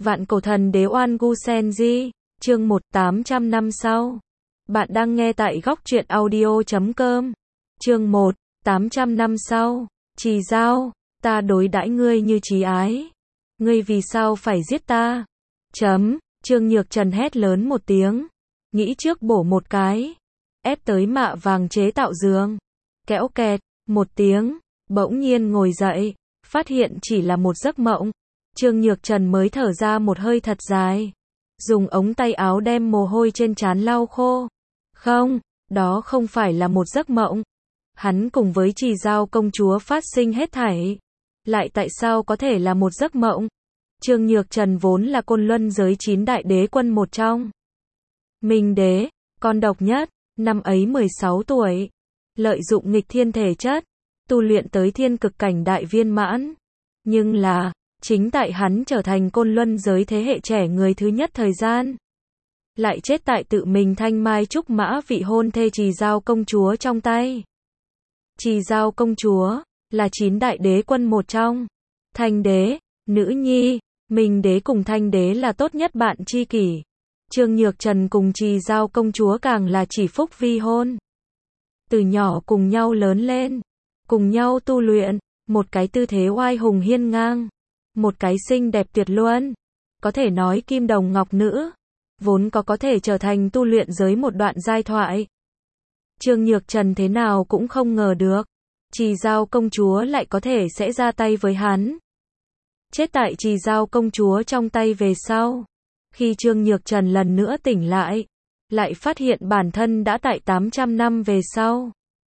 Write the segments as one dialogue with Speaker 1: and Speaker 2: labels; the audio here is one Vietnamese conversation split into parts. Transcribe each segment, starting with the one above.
Speaker 1: Vạn cổ thần đế Oan Gu Senji, chương 800 năm sau. Bạn đang nghe tại góc truyện audio.com. Chương 800 năm sau. Trì Dao, ta đối đãi ngươi như trí ái. Ngươi vì sao phải giết ta? Trương Nhược Trần hét lớn một tiếng. Nghĩ trước bổ một cái. Ép tới mạ vàng chế tạo giường. Kéo kẹt, một tiếng. Bỗng nhiên ngồi dậy. Phát hiện chỉ là một giấc mộng. Trương Nhược Trần mới thở ra một hơi thật dài. Dùng ống tay áo đem mồ hôi trên trán lau khô. Không, đó không phải là một giấc mộng. Hắn cùng với Trì Dao công chúa phát sinh hết thảy. Lại tại sao có thể là một giấc mộng? Trương Nhược Trần vốn là Côn Luân giới 9 đại đế quân một trong. Minh đế, con độc nhất, năm ấy 16 tuổi. Lợi dụng nghịch thiên thể chất, tu luyện tới thiên cực cảnh đại viên mãn. Nhưng là, chính tại hắn trở thành Côn Luân giới thế hệ trẻ người thứ nhất thời gian, lại chết tại tự mình thanh mai trúc mã vị hôn thê Trì Dao công chúa trong tay. Trì Dao công chúa, là 9 đại đế quân một trong. Thanh đế, nữ nhi, Minh đế cùng Thanh đế là tốt nhất bạn tri kỷ. Trương Nhược Trần cùng Trì Dao công chúa càng là chỉ phúc vi hôn. Từ nhỏ cùng nhau lớn lên, cùng nhau tu luyện, một cái tư thế oai hùng hiên ngang, một cái xinh đẹp tuyệt luân, có thể nói kim đồng ngọc nữ, vốn có thể trở thành tu luyện giới một đoạn giai thoại. Trương Nhược Trần thế nào cũng không ngờ được, Trì Dao công chúa lại có thể sẽ ra tay với hắn. Chết tại Trì Dao công chúa trong tay về sau, khi Trương Nhược Trần lần nữa tỉnh lại phát hiện bản thân đã tại 800 năm về sau.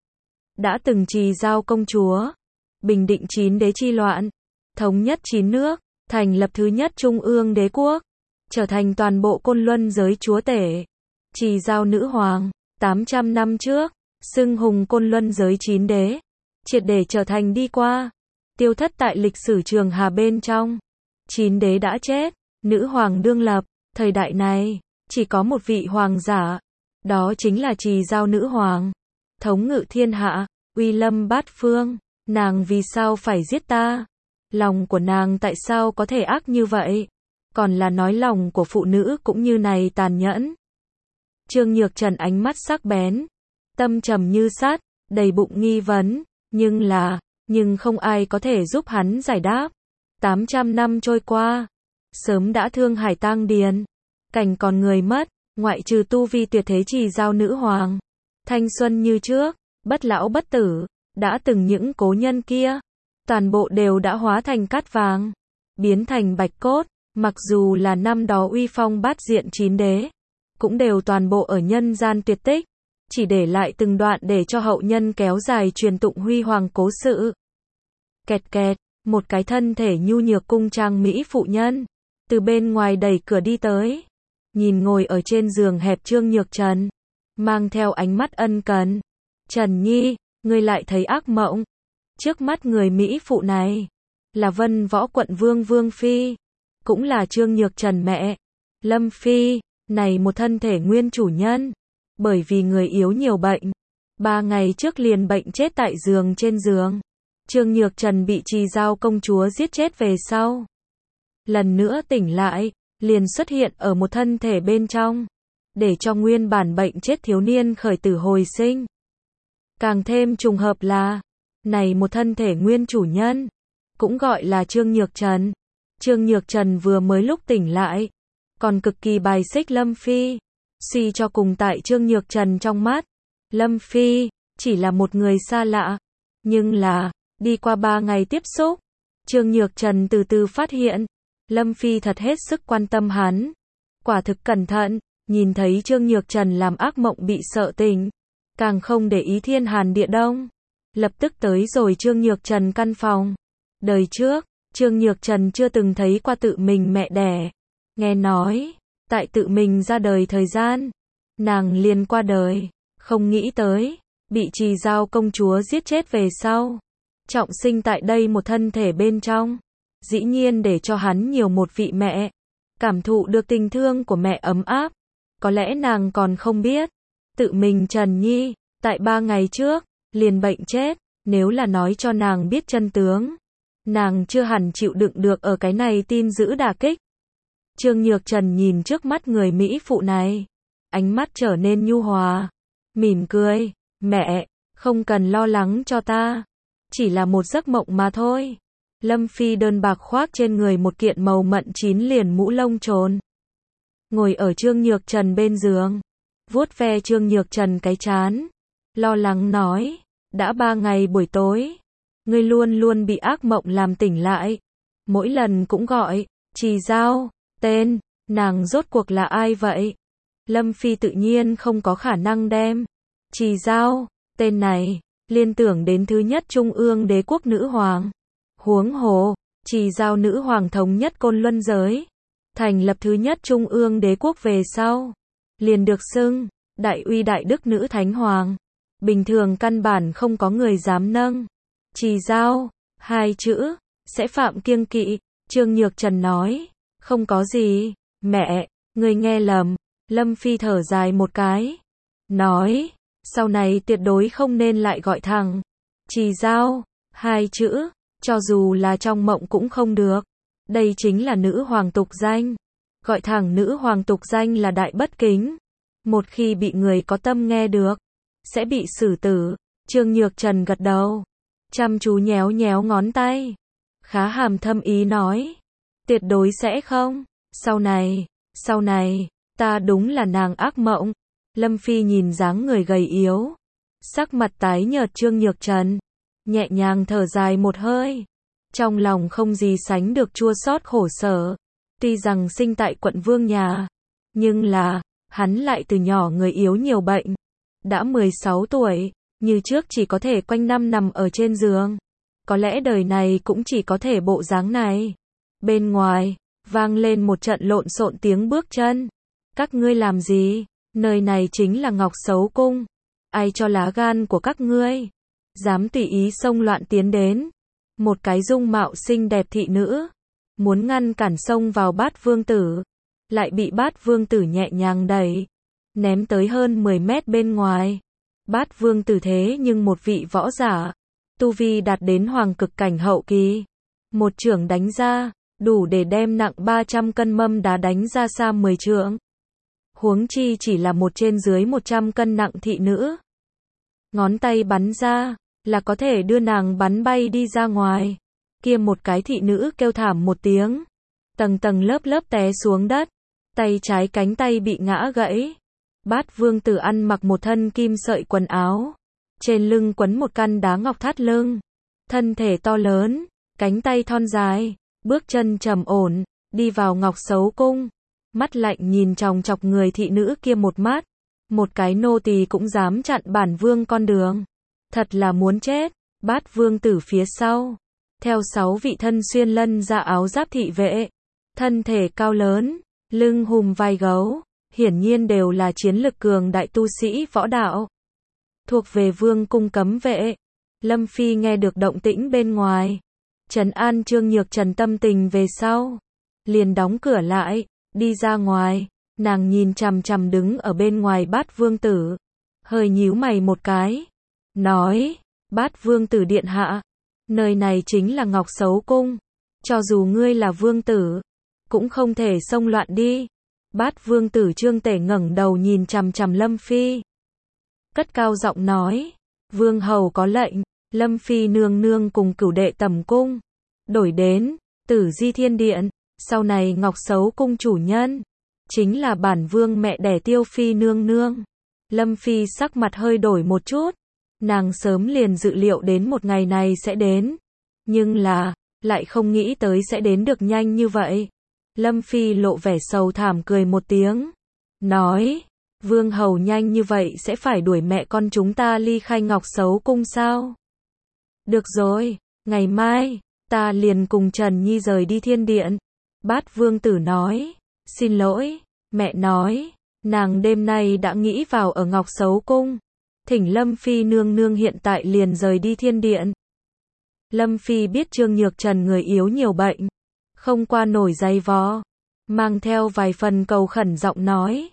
Speaker 1: Đã từng Trì Dao công chúa, bình định 9 đế chi loạn, thống nhất 9 nước, thành lập thứ nhất trung ương đế quốc, trở thành toàn bộ Côn Luân giới chúa tể. Trì Dao nữ hoàng, 800 năm trước, xưng hùng Côn Luân giới 9 đế, triệt để trở thành đi qua, tiêu thất tại lịch sử trường hà bên trong. 9 đế đã chết, nữ hoàng đương lập, thời đại này, chỉ có một vị hoàng giả, đó chính là Trì Dao nữ hoàng, thống ngự thiên hạ, uy lâm bát phương. Nàng vì sao phải giết ta? Lòng của nàng tại sao có thể ác như vậy? Còn là nói lòng của phụ nữ cũng như này tàn nhẫn. Trương Nhược Trần ánh mắt sắc bén, tâm trầm như sắt, đầy bụng nghi vấn, nhưng không ai có thể giúp hắn giải đáp. 800 năm trôi qua, sớm đã thương hải tang điền, cảnh còn người mất, ngoại trừ tu vi tuyệt thế Trì Dao nữ hoàng, thanh xuân như trước, bất lão bất tử. Đã từng những cố nhân kia, toàn bộ đều đã hóa thành cát vàng, biến thành bạch cốt, mặc dù là năm đó uy phong bát diện 9 đế, cũng đều toàn bộ ở nhân gian tuyệt tích, chỉ để lại từng đoạn để cho hậu nhân kéo dài truyền tụng huy hoàng cố sự. Kẹt kẹt, một cái thân thể nhu nhược cung trang mỹ phụ nhân, từ bên ngoài đẩy cửa đi tới, nhìn ngồi ở trên giường hẹp Trương Nhược Trần, mang theo ánh mắt ân cần. Trần Nhi, ngươi lại thấy ác mộng. Trước mắt người Mỹ phụ này, là Vân Võ quận Vương Vương Phi, cũng là Trương Nhược Trần mẹ, Lâm Phi, này một thân thể nguyên chủ nhân, bởi vì người yếu nhiều bệnh, 3 ngày trước liền bệnh chết tại giường trên giường. Trương Nhược Trần bị Trì Dao công chúa giết chết về sau. Lần nữa tỉnh lại, liền xuất hiện ở một thân thể bên trong, để cho nguyên bản bệnh chết thiếu niên khởi tử hồi sinh. Càng thêm trùng hợp là, này một thân thể nguyên chủ nhân, cũng gọi là Trương Nhược Trần. Trương Nhược Trần vừa mới lúc tỉnh lại, còn cực kỳ bài xích Lâm Phi, suy cho cùng tại Trương Nhược Trần trong mắt, Lâm Phi, chỉ là một người xa lạ. Nhưng là, đi qua 3 ngày tiếp xúc, Trương Nhược Trần từ từ phát hiện, Lâm Phi thật hết sức quan tâm hắn. Quả thực cẩn thận, nhìn thấy Trương Nhược Trần làm ác mộng bị sợ tỉnh, càng không để ý thiên hàn địa đông, lập tức tới rồi Trương Nhược Trần căn phòng. Đời trước, Trương Nhược Trần chưa từng thấy qua tự mình mẹ đẻ, nghe nói, tại tự mình ra đời thời gian, nàng liền qua đời, không nghĩ tới, bị Trì Dao công chúa giết chết về sau, trọng sinh tại đây một thân thể bên trong, dĩ nhiên để cho hắn nhiều một vị mẹ, cảm thụ được tình thương của mẹ ấm áp. Có lẽ nàng còn không biết, tự mình Trần Nhi, tại 3 ngày trước, liền bệnh chết, nếu là nói cho nàng biết chân tướng, nàng chưa hẳn chịu đựng được ở cái này tin dữ đả kích. Trương Nhược Trần nhìn trước mắt người Mỹ phụ này, ánh mắt trở nên nhu hòa, mỉm cười, mẹ, không cần lo lắng cho ta, chỉ là một giấc mộng mà thôi. Lâm Phi đơn bạc khoác trên người một kiện màu mận chín liền mũ lông trồn. Ngồi ở Trương Nhược Trần bên giường, vuốt ve Trương Nhược Trần cái trán, lo lắng nói, đã 3 ngày buổi tối, ngươi luôn luôn bị ác mộng làm tỉnh lại, mỗi lần cũng gọi, Trì Giao, tên, nàng rốt cuộc là ai vậy? Lâm Phi tự nhiên không có khả năng đem Trì Giao, tên này, liên tưởng đến thứ nhất Trung ương đế quốc nữ hoàng. Huống hồ, Trì Giao nữ hoàng thống nhất Côn Luân giới, thành lập thứ nhất Trung ương đế quốc về sau, liền được xưng, đại uy đại đức nữ thánh hoàng. Bình thường căn bản không có người dám nâng Trì Giao, 2 chữ, sẽ phạm kiêng kỵ. Trương Nhược Trần nói, không có gì, mẹ, người nghe lầm. Lâm Phi thở dài một cái, nói, sau này tuyệt đối không nên lại gọi thẳng Trì Giao, 2 chữ, cho dù là trong mộng cũng không được. Đây chính là nữ hoàng tục danh. Gọi thẳng nữ hoàng tục danh là đại bất kính. Một khi bị người có tâm nghe được, sẽ bị xử tử. Trương Nhược Trần gật đầu, chăm chú nhéo nhéo ngón tay, khá hàm thâm ý nói, tuyệt đối sẽ không. Sau này, ta đúng là nàng ác mộng. Lâm Phi nhìn dáng người gầy yếu, sắc mặt tái nhợt Trương Nhược Trần, nhẹ nhàng thở dài một hơi, trong lòng không gì sánh được chua xót khổ sở. Tuy rằng sinh tại quận Vương nhà, nhưng là, hắn lại từ nhỏ người yếu nhiều bệnh. Đã 16 tuổi, như trước chỉ có thể quanh năm nằm ở trên giường. Có lẽ đời này cũng chỉ có thể bộ dáng này. Bên ngoài, vang lên một trận lộn xộn tiếng bước chân. Các ngươi làm gì? Nơi này chính là Ngọc Xấu Cung. Ai cho lá gan của các ngươi? Dám tùy ý xông loạn tiến đến. Một cái dung mạo xinh đẹp thị nữ, muốn ngăn cản xông vào Bát Vương Tử, lại bị Bát Vương Tử nhẹ nhàng đẩy, ném tới hơn 10 mét bên ngoài. Bát Vương Tử thế nhưng một vị võ giả, tu vi đạt đến hoàng cực cảnh hậu kỳ. Một chưởng đánh ra, đủ để đem nặng 300 cân mâm đá đánh ra xa 10 trượng. Huống chi chỉ là một trên dưới 100 cân nặng thị nữ. Ngón tay bắn ra, là có thể đưa nàng bắn bay đi ra ngoài. Kia một cái thị nữ kêu thảm một tiếng, tầng tầng lớp lớp té xuống đất, tay trái cánh tay bị ngã gãy. Bát Vương Tử ăn mặc một thân kim sợi quần áo, trên lưng quấn một căn đá ngọc thắt lưng, thân thể to lớn, cánh tay thon dài, bước chân trầm ổn, đi vào Ngọc Xấu Cung, mắt lạnh nhìn chòng chọc người thị nữ kia một mắt. Một cái nô tỳ cũng dám chặn bản vương con đường, thật là muốn chết. Bát Vương Tử phía sau, theo 6 vị thân xuyên lân ra áo giáp thị vệ, thân thể cao lớn, lưng hùm vai gấu, hiển nhiên đều là chiến lực cường đại tu sĩ võ đạo, thuộc về Vương cung cấm vệ. Lâm Phi nghe được động tĩnh bên ngoài, trấn an Trương Nhược Trần tâm tình về sau, liền đóng cửa lại, đi ra ngoài. Nàng nhìn chằm chằm đứng ở bên ngoài Bát Vương Tử, hơi nhíu mày một cái, nói, Bát Vương Tử điện hạ, nơi này chính là Ngọc Xấu Cung, cho dù ngươi là vương tử, cũng không thể xông loạn đi. Bát Vương Tử Trương Tể ngẩng đầu nhìn chằm chằm Lâm Phi, cất cao giọng nói, vương hầu có lệnh, Lâm Phi nương nương cùng cửu đệ tầm cung, đổi đến Tử Di Thiên Điện, sau này Ngọc Xấu Cung chủ nhân chính là bản vương mẹ đẻ Tiêu Phi nương nương. Lâm Phi sắc mặt hơi đổi một chút, nàng sớm liền dự liệu đến một ngày này sẽ đến, nhưng là, lại không nghĩ tới sẽ đến được nhanh như vậy. Lâm Phi lộ vẻ sầu thảm cười một tiếng, nói, vương hầu nhanh như vậy sẽ phải đuổi mẹ con chúng ta ly khai Ngọc Xấu Cung sao? Được rồi, ngày mai, ta liền cùng Trần Nhi rời đi thiên điện. Bát Vương Tử nói, xin lỗi, mẹ nói, nàng đêm nay đã nghĩ vào ở Ngọc Xấu Cung, thỉnh Lâm Phi nương nương hiện tại liền rời đi thiên điện. Lâm Phi biết Trương Nhược Trần người yếu nhiều bệnh, không qua nổi giày vò, mang theo vài phần cầu khẩn giọng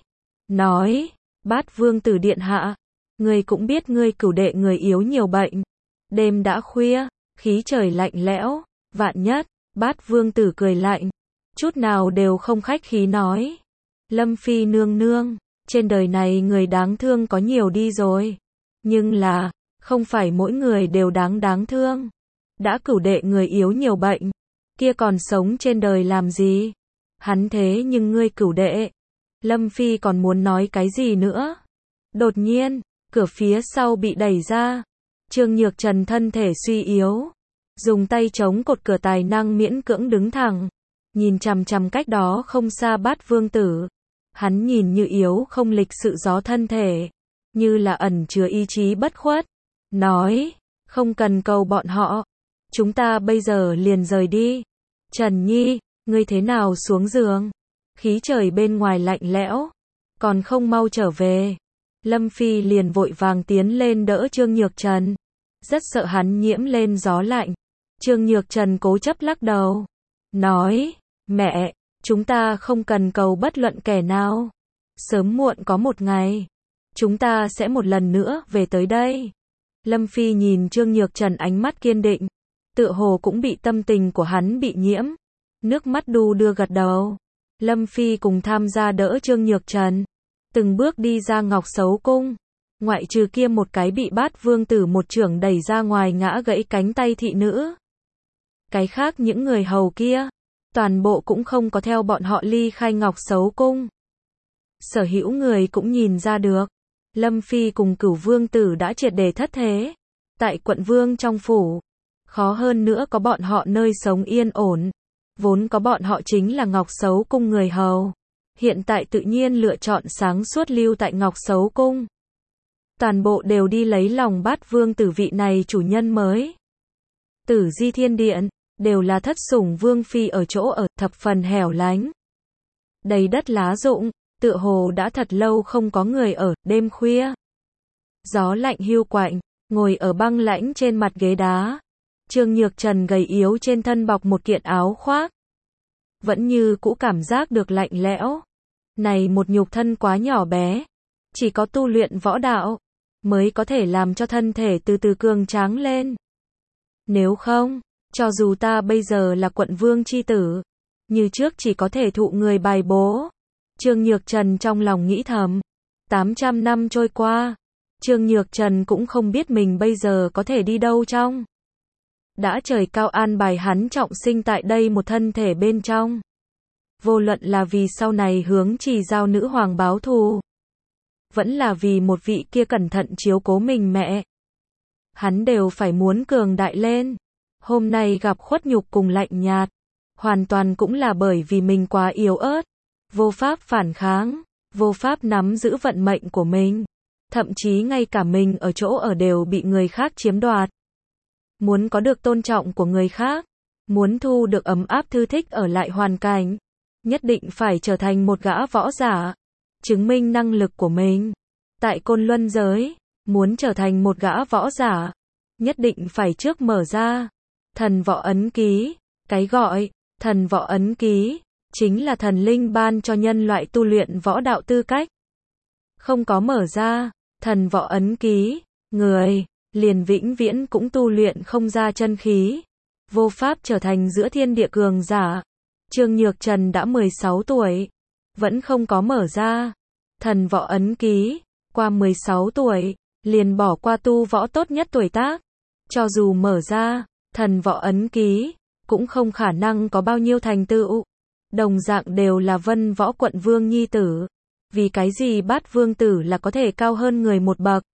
Speaker 1: nói, Bát Vương Tử điện hạ, người cũng biết ngươi cửu đệ người yếu nhiều bệnh, đêm đã khuya, khí trời lạnh lẽo, vạn nhất, Bát Vương Tử cười lạnh, chút nào đều không khách khí nói. Lâm Phi nương nương, trên đời này người đáng thương có nhiều đi rồi. Nhưng là, không phải mỗi người đều đáng thương. Đã cửu đệ người yếu nhiều bệnh, kia còn sống trên đời làm gì? Hắn thế nhưng ngươi cửu đệ. Lâm Phi còn muốn nói cái gì nữa? Đột nhiên, cửa phía sau bị đẩy ra. Trương Nhược Trần thân thể suy yếu, dùng tay chống cột cửa tài năng miễn cưỡng đứng thẳng, nhìn chằm chằm cách đó không xa Bát Vương Tử. Hắn nhìn như yếu không lịch sự gió thân thể, như là ẩn chứa ý chí bất khuất. Nói, không cần cầu bọn họ, chúng ta bây giờ liền rời đi. Trần Nhi, ngươi thế nào xuống giường? Khí trời bên ngoài lạnh lẽo, còn không mau trở về. Lâm Phi liền vội vàng tiến lên đỡ Trương Nhược Trần, rất sợ hắn nhiễm lên gió lạnh. Trương Nhược Trần cố chấp lắc đầu, nói, mẹ, chúng ta không cần cầu bất luận kẻ nào. Sớm muộn có một ngày, chúng ta sẽ một lần nữa về tới đây. Lâm Phi nhìn Trương Nhược Trần ánh mắt kiên định, tựa hồ cũng bị tâm tình của hắn bị nhiễm. Nước mắt đu đưa gật đầu. Lâm Phi cùng tham gia đỡ Trương Nhược Trần, từng bước đi ra Ngọc Sấu Cung. Ngoại trừ kia một cái bị Bát Vương Tử một chưởng đẩy ra ngoài ngã gãy cánh tay thị nữ. Cái khác những người hầu kia, toàn bộ cũng không có theo bọn họ ly khai Ngọc Sấu Cung. Sở hữu người cũng nhìn ra được, Lâm Phi cùng Cửu Vương Tử đã triệt để thất thế. Tại quận vương trong phủ, khó hơn nữa có bọn họ nơi sống yên ổn. Vốn có bọn họ chính là Ngọc Sấu Cung người hầu, hiện tại tự nhiên lựa chọn sáng suốt lưu tại Ngọc Sấu Cung. Toàn bộ đều đi lấy lòng Bát Vương Tử vị này chủ nhân mới. Tử Di Thiên Điện, đều là thất sủng vương phi ở chỗ ở, thập phần hẻo lánh. Đầy đất lá rụng, tựa hồ đã thật lâu không có người ở, đêm khuya. Gió lạnh hiu quạnh, ngồi ở băng lãnh trên mặt ghế đá. Trương Nhược Trần gầy yếu trên thân bọc một kiện áo khoác. Vẫn như cũ cảm giác được lạnh lẽo. Này một nhục thân quá nhỏ bé. Chỉ có tu luyện võ đạo, mới có thể làm cho thân thể từ từ cường tráng lên. Nếu không, cho dù ta bây giờ là quận vương chi tử, như trước chỉ có thể thụ người bài bố. Trương Nhược Trần trong lòng nghĩ thầm. 800 năm trôi qua, Trương Nhược Trần cũng không biết mình bây giờ có thể đi đâu trong. Đã trời cao an bài hắn trọng sinh tại đây một thân thể bên trong. Vô luận là vì sau này hướng Trì Giao nữ hoàng báo thù, vẫn là vì một vị kia cẩn thận chiếu cố mình mẹ, hắn đều phải muốn cường đại lên. Hôm nay gặp khuất nhục cùng lạnh nhạt, hoàn toàn cũng là bởi vì mình quá yếu ớt, vô pháp phản kháng, vô pháp nắm giữ vận mệnh của mình. Thậm chí ngay cả mình ở chỗ ở đều bị người khác chiếm đoạt. Muốn có được tôn trọng của người khác, muốn thu được ấm áp thư thích ở lại hoàn cảnh, nhất định phải trở thành một gã võ giả, chứng minh năng lực của mình. Tại Côn Luân giới, muốn trở thành một gã võ giả, nhất định phải trước mở ra thần võ ấn ký. Cái gọi thần võ ấn ký chính là thần linh ban cho nhân loại tu luyện võ đạo tư cách. Không có mở ra thần võ ấn ký, người liền vĩnh viễn cũng tu luyện không ra chân khí, vô pháp trở thành giữa thiên địa cường giả. Trương Nhược Trần đã 16 tuổi, vẫn không có mở ra thần võ ấn ký, qua 16 tuổi, liền bỏ qua tu võ tốt nhất tuổi tác. Cho dù mở ra thần võ ấn ký, cũng không khả năng có bao nhiêu thành tựu. Đồng dạng đều là Vân Võ quận vương nhi tử. Vì cái gì Bát Vương Tử là có thể cao hơn người một bậc?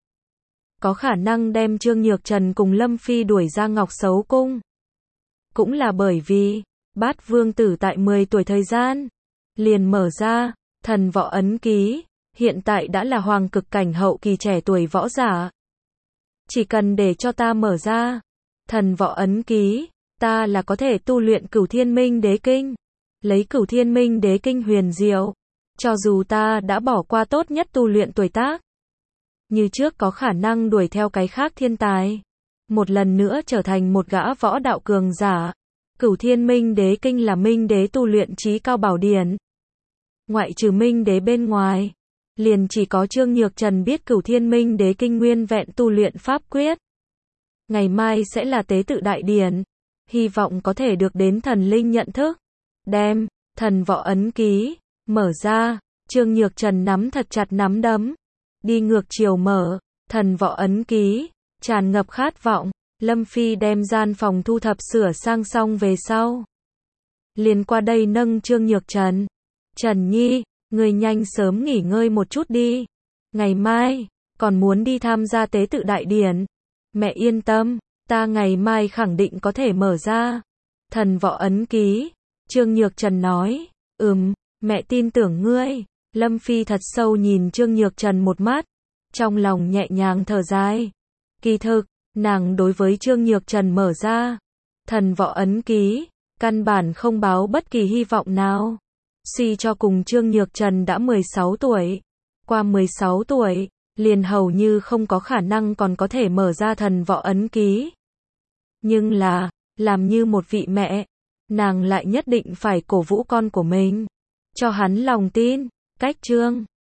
Speaker 1: Có khả năng đem Trương Nhược Trần cùng Lâm Phi đuổi ra Ngọc Sấu Cung. Cũng là bởi vì, Bát Vương Tử tại 10 tuổi thời gian, liền mở ra thần võ ấn ký, hiện tại đã là hoàng cực cảnh hậu kỳ trẻ tuổi võ giả. Chỉ cần để cho ta mở ra thần võ ấn ký, ta là có thể tu luyện Cửu Thiên Minh Đế Kinh. Lấy Cửu Thiên Minh Đế Kinh huyền diệu, cho dù ta đã bỏ qua tốt nhất tu luyện tuổi tác, như trước có khả năng đuổi theo cái khác thiên tài, một lần nữa trở thành một gã võ đạo cường giả. Cửu Thiên Minh Đế Kinh là Minh Đế tu luyện chí cao bảo điển. Ngoại trừ Minh Đế bên ngoài, liền chỉ có Trương Nhược Trần biết Cửu Thiên Minh Đế Kinh nguyên vẹn tu luyện pháp quyết. Ngày mai sẽ là tế tự đại điển, hy vọng có thể được đến thần linh nhận thức, đem Thần võ ấn ký, mở ra, Trương Nhược Trần nắm thật chặt nắm đấm. Đi ngược chiều mở, thần võ ấn ký, tràn ngập khát vọng. Lâm Phi đem gian phòng thu thập sửa sang xong về sau. Liền qua đây nâng Trương Nhược Trần. Trần Nhi, người nhanh sớm nghỉ ngơi một chút đi. Ngày mai, còn muốn đi tham gia tế tự đại điển. Mẹ yên tâm, ta ngày mai khẳng định có thể mở ra. Thần võ ấn ký, Trương Nhược Trần nói, mẹ tin tưởng ngươi. Lâm Phi thật sâu nhìn Trương Nhược Trần một mắt, trong lòng nhẹ nhàng thở dài. Kỳ thực, nàng đối với Trương Nhược Trần mở ra thần võ ấn ký, căn bản không báo bất kỳ hy vọng nào. Suy cho cùng Trương Nhược Trần đã 16 tuổi, qua 16 tuổi, liền hầu như không có khả năng còn có thể mở ra thần võ ấn ký. Nhưng là, làm như một vị mẹ, nàng lại nhất định phải cổ vũ con của mình, cho hắn lòng tin. Cách chương